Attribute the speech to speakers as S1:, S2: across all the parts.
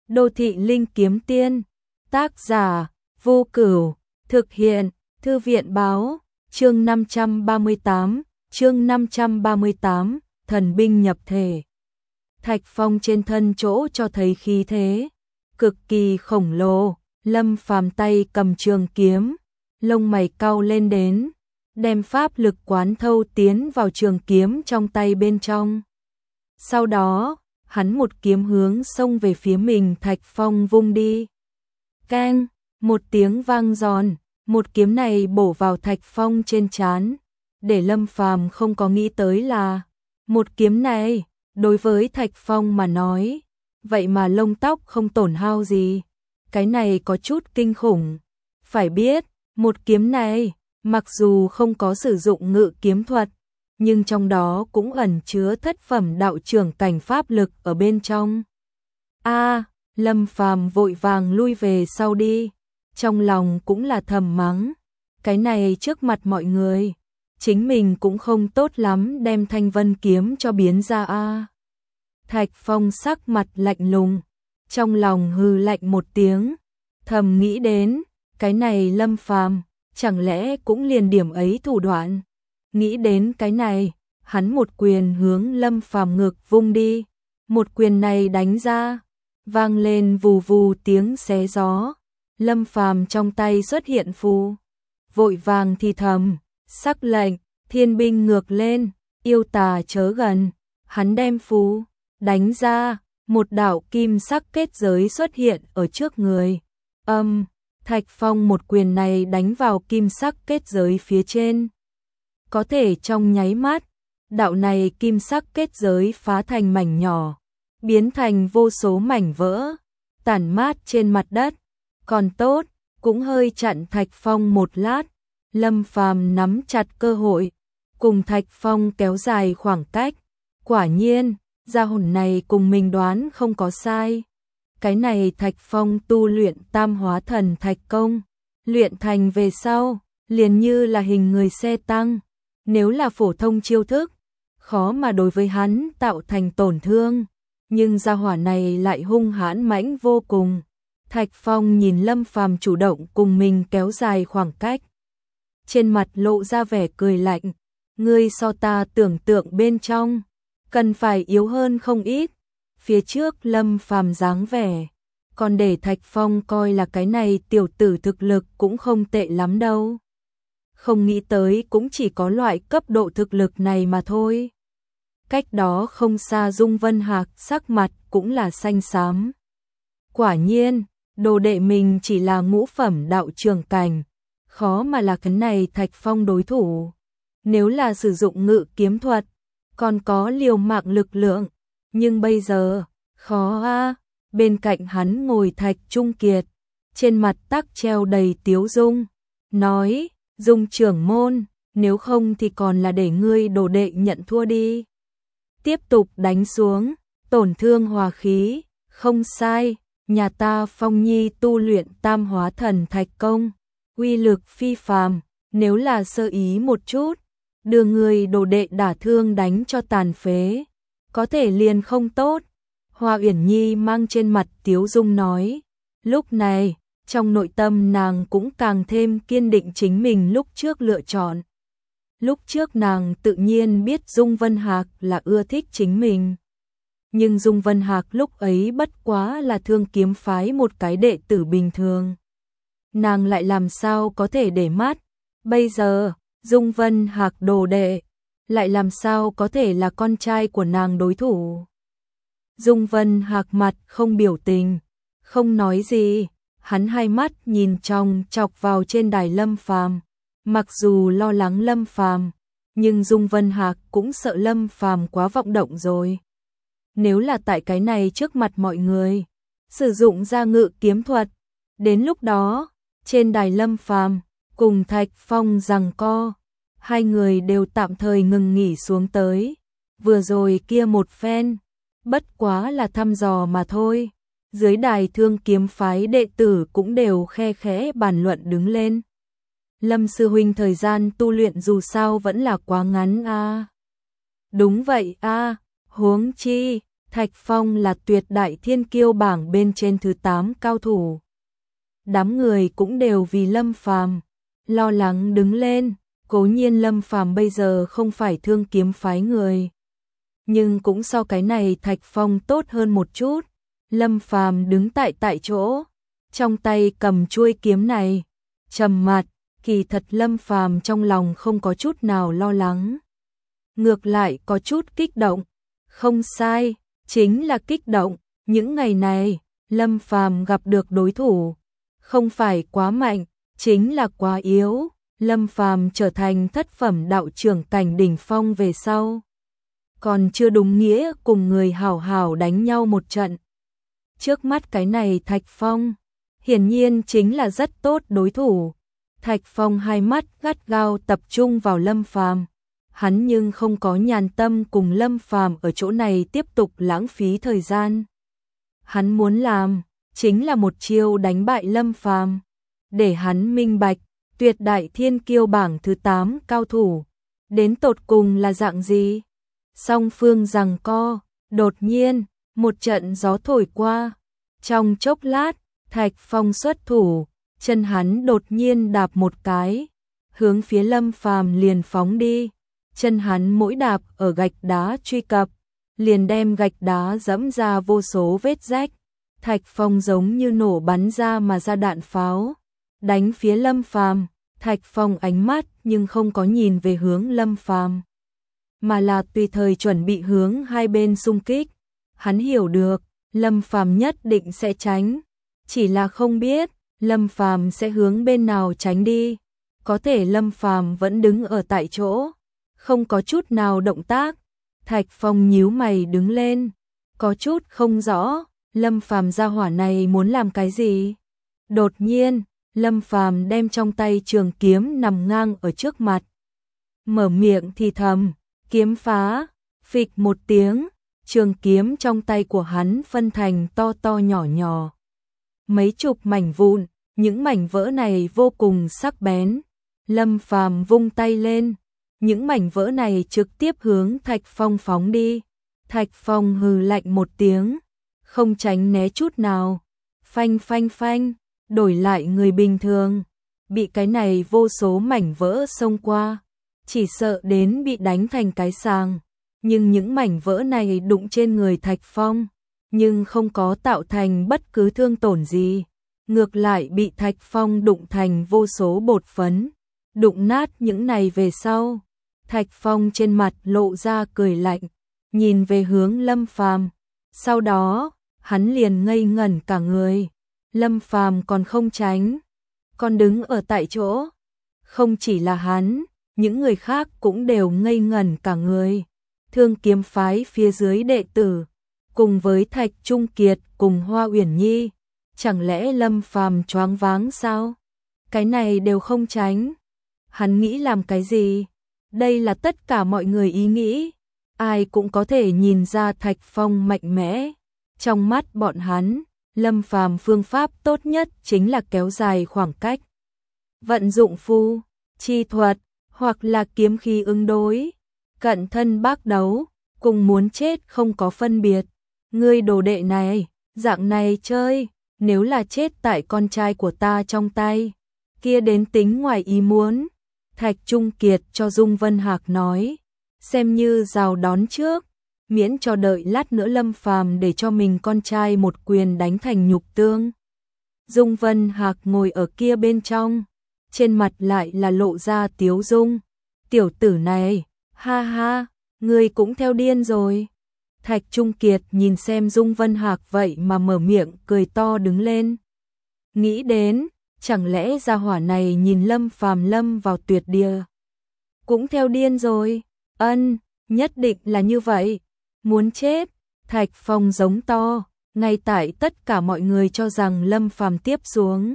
S1: Đô thị linh kiếm tiên. Tác giả Vô Cửu. Thực hiện Thư viện báo. Chương 538, thần binh nhập thể. Thạch Phong trên thân chỗ cho thấy khí thế cực kỳ khổng lồ. Lâm Phàm tay cầm trường kiếm, lông mày cau lên đến, đem pháp lực quán thâu tiến vào trường kiếm trong tay bên trong. Sau đó, hắn một kiếm hướng xông về phía mình. Thạch Phong vung đi. Keng, một tiếng vang giòn, một kiếm này bổ vào Thạch Phong trên trán, để Lâm Phàm không có nghĩ tới là một kiếm này đối với Thạch Phong mà nói, vậy mà lông tóc không tổn hao gì. Cái này có chút kinh khủng. Phải biết, một kiếm này, mặc dù không có sử dụng ngự kiếm thuật, nhưng trong đó cũng ẩn chứa thất phẩm đạo trưởng cảnh pháp lực ở bên trong. Lâm Phàm vội vàng lui về sau đi, trong lòng cũng là thầm mắng, cái này trước mặt mọi người, chính mình cũng không tốt lắm đem Thanh Vân kiếm cho biến ra Thạch Phong sắc mặt lạnh lùng, trong lòng hừ lạnh một tiếng, thầm nghĩ đến, cái này Lâm Phàm chẳng lẽ cũng liền điểm ấy thủ đoạn. Nghĩ đến cái này, hắn một quyền hướng Lâm Phàm ngực vung đi, một quyền này đánh ra, vang lên vù vù tiếng xé gió. Lâm Phàm trong tay xuất hiện phù, vội vàng thì thầm, sắc lệnh, thiên binh ngược lên, yêu tà chớ gần. Hắn đem phù đánh ra, một đạo kim sắc kết giới xuất hiện ở trước người. Thạch Phong một quyền này đánh vào kim sắc kết giới phía trên. Có thể trong nháy mắt, đạo này kim sắc kết giới phá thành mảnh nhỏ, biến thành vô số mảnh vỡ, tản mát trên mặt đất. Còn tốt, cũng hơi chặn Thạch Phong một lát. Lâm Phàm nắm chặt cơ hội, cùng Thạch Phong kéo dài khoảng cách. Quả nhiên, gia hồn này cùng mình đoán không có sai. Cái này Thạch Phong tu luyện Tam Hóa Thần Thạch Công, luyện thành về sau, liền như là hình người xe tăng. Nếu là phổ thông chiêu thức, khó mà đối với hắn tạo thành tổn thương, nhưng gia hỏa này lại hung hãn mãnh vô cùng. Thạch Phong nhìn Lâm Phàm chủ động cùng mình kéo dài khoảng cách, trên mặt lộ ra vẻ cười lạnh, ngươi so ta tưởng tượng bên trong, cần phải yếu hơn không ít. Phía trước Lâm Phàm dáng vẻ, còn để Thạch Phong coi là cái này tiểu tử thực lực cũng không tệ lắm đâu. Không nghĩ tới cũng chỉ có loại cấp độ thực lực này mà thôi. Cách đó không xa Dung Vân Hạc sắc mặt cũng là xanh xám. Quả nhiên, đồ đệ mình chỉ là ngũ phẩm đạo trưởng cảnh, khó mà là cái này Thạch Phong đối thủ. Nếu là sử dụng ngự kiếm thuật, còn có liều mạng lực lượng, nhưng bây giờ, khó Bên cạnh hắn ngồi Thạch Trung Kiệt, trên mặt tắc treo đầy tiếu dung, nói, Dung trưởng môn, nếu không thì còn là để ngươi đồ đệ nhận thua đi. Tiếp tục đánh xuống, tổn thương hòa khí, không sai, nhà ta Phong Nhi tu luyện Tam Hóa Thần Thạch Công, uy lực phi phàm, nếu là sơ ý một chút, đưa người đồ đệ đả thương đánh cho tàn phế, có thể liền không tốt. Hoa Uyển Nhi mang trên mặt tiếu dung nói, lúc này, trong nội tâm nàng cũng càng thêm kiên định chính mình lúc trước lựa chọn. Lúc trước nàng tự nhiên biết Dung Vân Hạc là ưa thích chính mình. Nhưng Dung Vân Hạc lúc ấy bất quá là Thương Kiếm phái một cái đệ tử bình thường. Nàng lại làm sao có thể để mắt. Bây giờ, Dung Vân Hạc đồ đệ, lại làm sao có thể là con trai của nàng đối thủ. Dung Vân Hạc mặt không biểu tình, không nói gì. Hắn hai mắt nhìn trong chọc vào trên đài Lâm Phàm. Mặc dù lo lắng Lâm Phàm, nhưng Dung Vân Hạc cũng sợ Lâm Phàm quá vọng động rồi. Nếu là tại cái này trước mặt mọi người, sử dụng ra ngự kiếm thuật, đến lúc đó, trên đài Lâm Phàm cùng Thạch Phong giằng co, hai người đều tạm thời ngừng nghỉ xuống tới. Vừa rồi kia một phen, bất quá là thăm dò mà thôi. Dưới đài Thương Kiếm phái đệ tử cũng đều khe khẽ bàn luận đứng lên. Lâm sư huynh thời gian tu luyện dù sao vẫn là quá ngắn Đúng vậy huống chi, Thạch Phong là tuyệt đại thiên kiêu bảng bên trên thứ 8 cao thủ. Đám người cũng đều vì Lâm Phàm lo lắng đứng lên, cố nhiên Lâm Phàm bây giờ không phải Thương Kiếm phái người, nhưng cũng so cái này Thạch Phong tốt hơn một chút. Lâm Phàm đứng tại chỗ, trong tay cầm chuôi kiếm này, trầm mặt, kỳ thật Lâm Phàm trong lòng không có chút nào lo lắng, ngược lại có chút kích động. Không sai, chính là kích động. Những ngày này, Lâm Phàm gặp được đối thủ, không phải quá mạnh, chính là quá yếu. Lâm Phàm trở thành thất phẩm đạo trưởng cảnh đỉnh phong về sau, còn chưa đúng nghĩa cùng người hảo hảo đánh nhau một trận. Trước mắt cái này Thạch Phong, hiển nhiên chính là rất tốt đối thủ. Thạch Phong hai mắt gắt gao tập trung vào Lâm Phàm, hắn nhưng không có nhàn tâm cùng Lâm Phàm ở chỗ này tiếp tục lãng phí thời gian. Hắn muốn làm chính là một chiêu đánh bại Lâm Phàm, để hắn minh bạch tuyệt đại thiên kiêu bảng thứ 8 cao thủ đến tột cùng là dạng gì. Song phương giằng co, đột nhiên một trận gió thổi qua, trong chốc lát Thạch Phong xuất thủ, chân hắn đột nhiên đạp một cái, hướng phía Lâm Phàm liền phóng đi. Chân hắn mỗi đạp ở gạch đá truy cập, liền đem gạch đá dẫm ra vô số vết rách. Thạch Phong giống như nổ bắn ra mà ra đạn pháo, đánh phía Lâm Phàm. Thạch Phong ánh mắt nhưng không có nhìn về hướng Lâm Phàm, mà là tùy thời chuẩn bị hướng hai bên xung kích. Hắn hiểu được, Lâm Phàm nhất định sẽ tránh, chỉ là không biết Lâm Phàm sẽ hướng bên nào tránh đi. Có thể Lâm Phàm vẫn đứng ở tại chỗ, không có chút nào động tác. Thạch Phong nhíu mày đứng lên, có chút không rõ, Lâm Phàm gia hỏa này muốn làm cái gì? Đột nhiên, Lâm Phàm đem trong tay trường kiếm nằm ngang ở trước mặt, mở miệng thì thầm, kiếm phá, phịch một tiếng, trường kiếm trong tay của hắn phân thành to to nhỏ nhỏ mấy chục mảnh vụn, những mảnh vỡ này vô cùng sắc bén. Lâm Phàm vung tay lên, những mảnh vỡ này trực tiếp hướng Thạch Phong phóng đi. Thạch Phong hừ lạnh một tiếng, không tránh né chút nào. Phanh phanh phanh, đổi lại người bình thường, bị cái này vô số mảnh vỡ xông qua, chỉ sợ đến bị đánh thành cái sàng. Nhưng những mảnh vỡ này đụng trên người Thạch Phong, nhưng không có tạo thành bất cứ thương tổn gì, ngược lại bị Thạch Phong đụng thành vô số bột phấn. Đụng nát những này về sau, Thạch Phong trên mặt lộ ra cười lạnh, nhìn về hướng Lâm Phàm. Sau đó, hắn liền ngây ngẩn cả người. Lâm Phàm còn không tránh, còn đứng ở tại chỗ. Không chỉ là hắn, những người khác cũng đều ngây ngẩn cả người. Thương Kiếm phái phía dưới đệ tử, cùng với Thạch Trung Kiệt cùng Hoa Uyển Nhi, chẳng lẽ Lâm Phàm choáng váng sao? Cái này đều không tránh. Hắn nghĩ làm cái gì? Đây là tất cả mọi người ý nghĩ. Ai cũng có thể nhìn ra Thạch Phong mạnh mẽ. Trong mắt bọn hắn, Lâm Phàm phương pháp tốt nhất chính là kéo dài khoảng cách, vận dụng phù chi thuật hoặc là kiếm khí ứng đối, cận thân bác đấu, cùng muốn chết không có phân biệt. Ngươi đồ đệ này, dạng này chơi, nếu là chết tại con trai của ta trong tay, kia đến tính ngoài ý muốn. Thạch Trung Kiệt cho Dung Vân Hạc nói, xem như rào đón trước, miễn cho đợi lát nữa Lâm Phàm để cho mình con trai một quyền đánh thành nhục tương. Dung Vân Hạc ngồi ở kia bên trong, trên mặt lại là lộ ra tiếu dung. Tiểu tử này, ha ha, ngươi cũng theo điên rồi. Thạch Trung Kiệt nhìn xem Dung Vân Hạc vậy mà mở miệng cười to đứng lên. Nghĩ đến, chẳng lẽ gia hỏa này nhìn Lâm Phàm lâm vào tuyệt địa, cũng theo điên rồi. Ân, nhất định là như vậy. Muốn chết. Thạch Phong giống to, ngay tại tất cả mọi người cho rằng Lâm Phàm tiếp xuống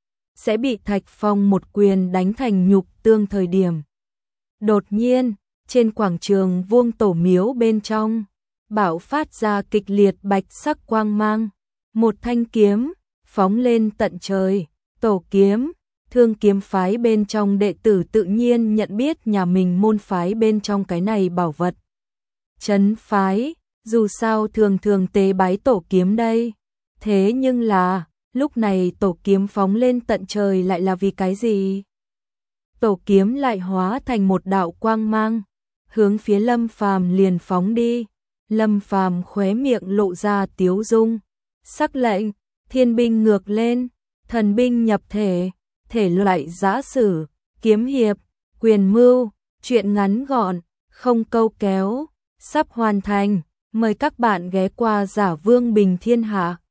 S1: sẽ bị Thạch Phong một quyền đánh thành nhục tương thời điểm. Đột nhiên, trên quảng trường Vuông Tổ Miếu bên trong, bạo phát ra kịch liệt bạch sắc quang mang, một thanh kiếm phóng lên tận trời. Tổ kiếm, Thương Kiếm phái bên trong đệ tử tự nhiên nhận biết nhà mình môn phái bên trong cái này bảo vật. Trấn phái, Dù sao thường thường tế bái tổ kiếm đây. Thế nhưng là, lúc này tổ kiếm phóng lên tận trời lại là vì cái gì? Tổ kiếm lại hóa thành một đạo quang mang, hướng phía Lâm Phàm liền phóng đi. Lâm Phàm khóe miệng lộ ra tiếu dung. Sắc lệnh, thiên binh ngược lên, thần binh nhập thể, thể loại giã sử, kiếm hiệp, quyền mưu, truyện ngắn gọn, không câu kéo, sắp hoàn thành. Mời các bạn ghé qua Giả Vương Bình Thiên Hạ.